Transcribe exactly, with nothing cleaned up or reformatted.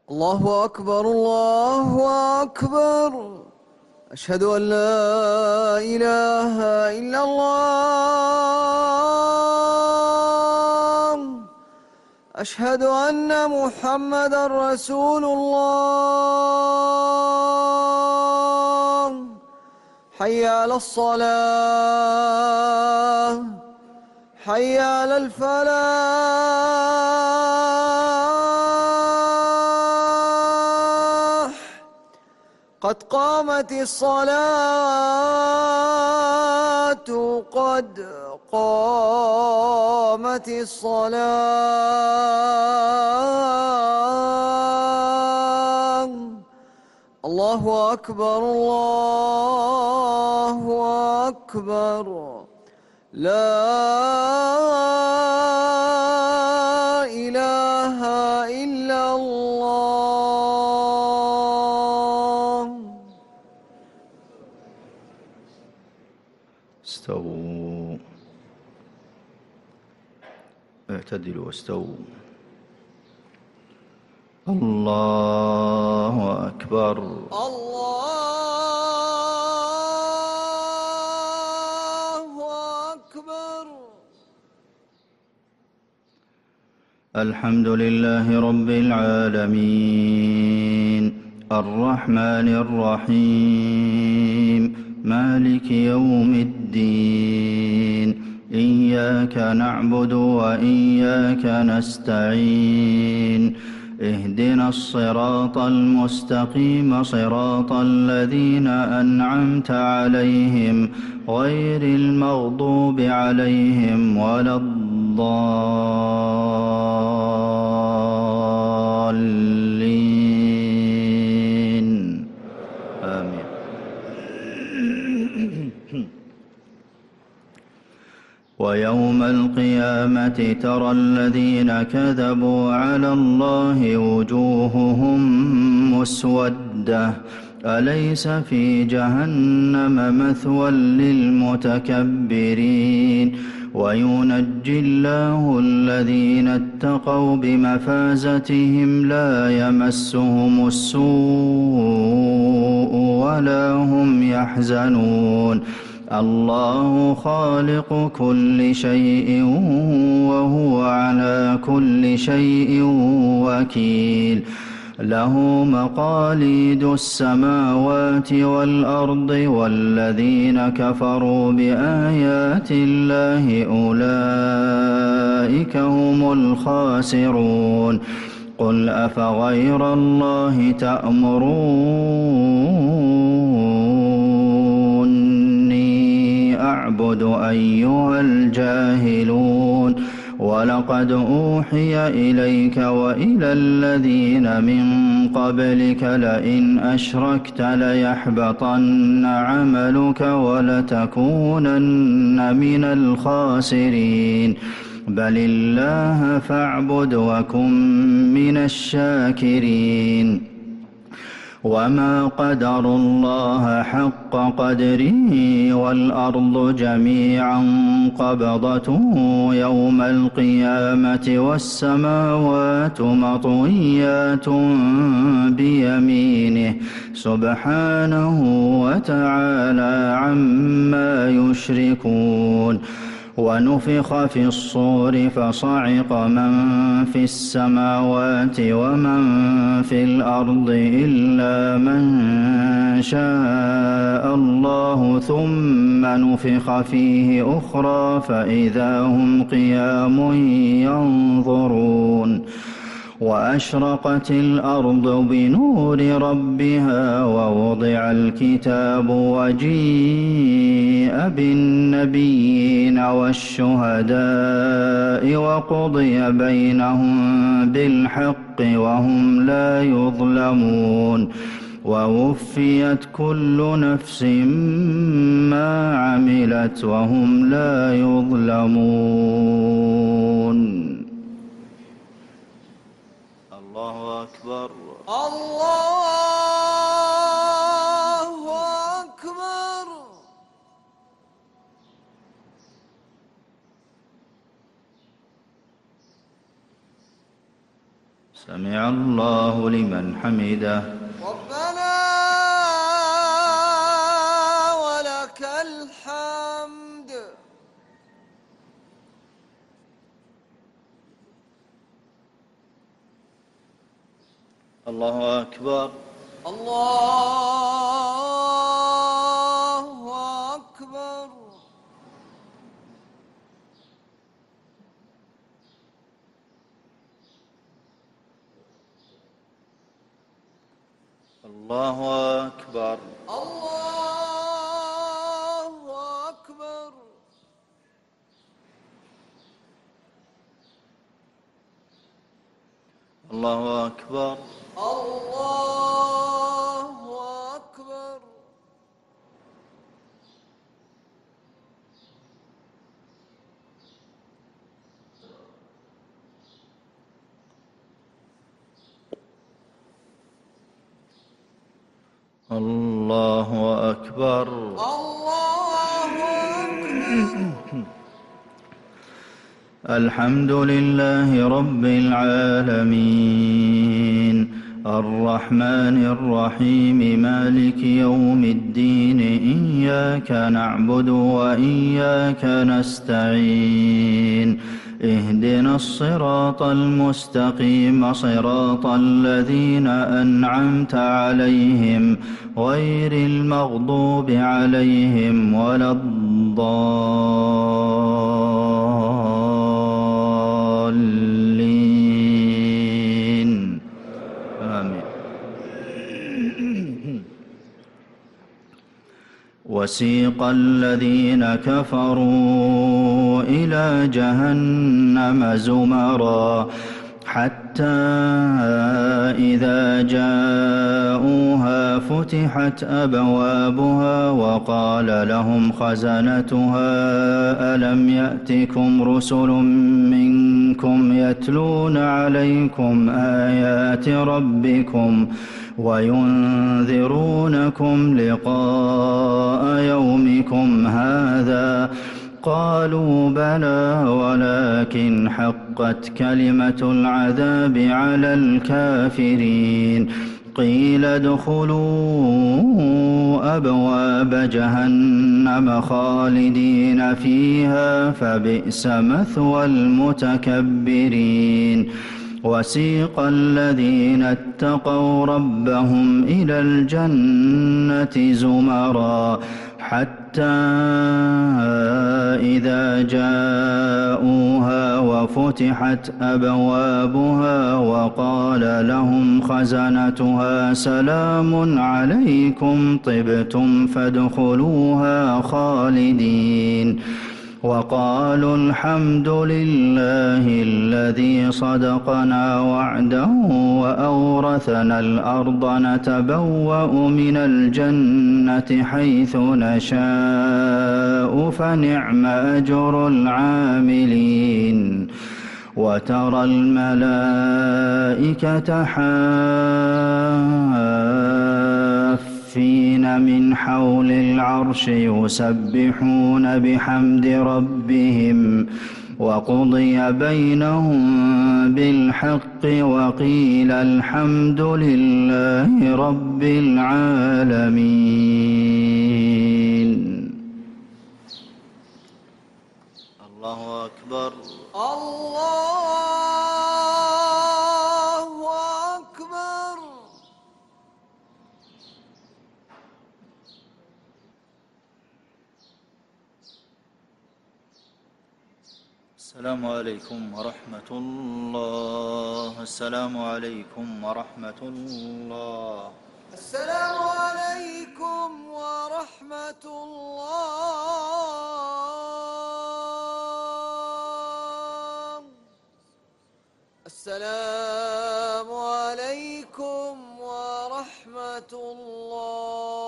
الله أكبر الله أكبر. أشهد أن لا إله إلا الله. أشهد أن محمدا رسول الله. حي على الصلاة، حي على الفلاح. قد قامت الصلاة، قد قامت الصلاة. الله أكبر الله أكبر. لا إله إلا الله. استووا، اعتدلوا واستووا. الله أكبر. الله أكبر. الحمد لله رب العالمين، الرحمن الرحيم، مالك يوم الدين. إياك نعبد وإياك نستعين. اهدنا الصراط المستقيم، صراط الذين أنعمت عليهم غير المغضوب عليهم ولا الضالين. آمين. ويوم القيامة ترى الذين كذبوا على الله وجوههم مسودة، أليس في جهنم مثوى للمتكبرين. وينجي الله الذين اتقوا بمفازتهم، لا يمسهم السوء ولا هم يحزنون. الله خالق كل شيء وهو على كل شيء وكيل. له مقاليد السماوات والأرض، والذين كفروا بآيات الله أولئك هم الخاسرون. قل أفغير الله تأمروني أعبد أيها الجاهلون. ولقد أوحي إليك وإلى الذين من قبلك لئن أشركت ليحبطن عملك ولتكونن من الخاسرين. بل الله فاعبد وكن من الشاكرين. وما قدروا الله حق قدره، والأرض جميعا قبضته يوم القيامة والسماوات مطويات بيمينه سبحانه وتعالى عما يشركون. ونفخ في الصور فصعق من في السماوات ومن في الأرض إلا من شاء الله، ثم نفخ فيه أخرى فإذا هم قيام ينظرون. وأشرقت الأرض بنور ربها ووضع الكتاب وجيء بالنبيين والشهداء وقضي بينهم بالحق وهم لا يظلمون. ووفيت كل نفس ما عملت وهم لا يظلمون. الله أكبر. الله أكبر. سمع الله لمن حمده. ربنا ولك الحمد. الله أكبر. الله أكبر. الله أكبر. الله أكبر. الله أكبر. الله أكبر. الله أكبر. الله أكبر. الحمد لله رب العالمين الرحمن الرحيم مالك يوم الدين إياك نعبد وإياك نستعين اهدنا الصراط المستقيم صراط الذين أنعمت عليهم غير المغضوب عليهم ولا الضالين آمين. وسيق الذين كفروا إلى جهنم زمرا حتى إذا جاءوها فتحت أبوابها وقال لهم خزنتها ألم يأتكم رسل منكم يتلون عليكم آيات ربكم وينذرونكم لقاء يومكم هذا قالوا بلى ولكن حقت كلمة العذاب على الكافرين قيل ادخلوا أبواب جهنم خالدين فيها فبئس مثوى المتكبرين وسيق الذين اتقوا ربهم إلى الجنة زمرا حتى إذا جاءوها وفتحت أبوابها وقال لهم خزنتها سلام عليكم طبتم فادخلوها خالدين وقالوا الحمد لله الذي صدقنا وعده وأورثنا الأرض نتبوأ من الجنة حيث نشاء فنعم أجر العاملين وترى الملائكة حافين من حول العرش يسبحون بحمد ربهم وقضي بينهم بالحق وقيل الحمد لله رب العالمين. الله أكبر. الله أكبر. السلام عليكم ورحمة الله. السلام عليكم ورحمة الله. السلام عليكم ورحمة الله. السلام عليكم ورحمة الله.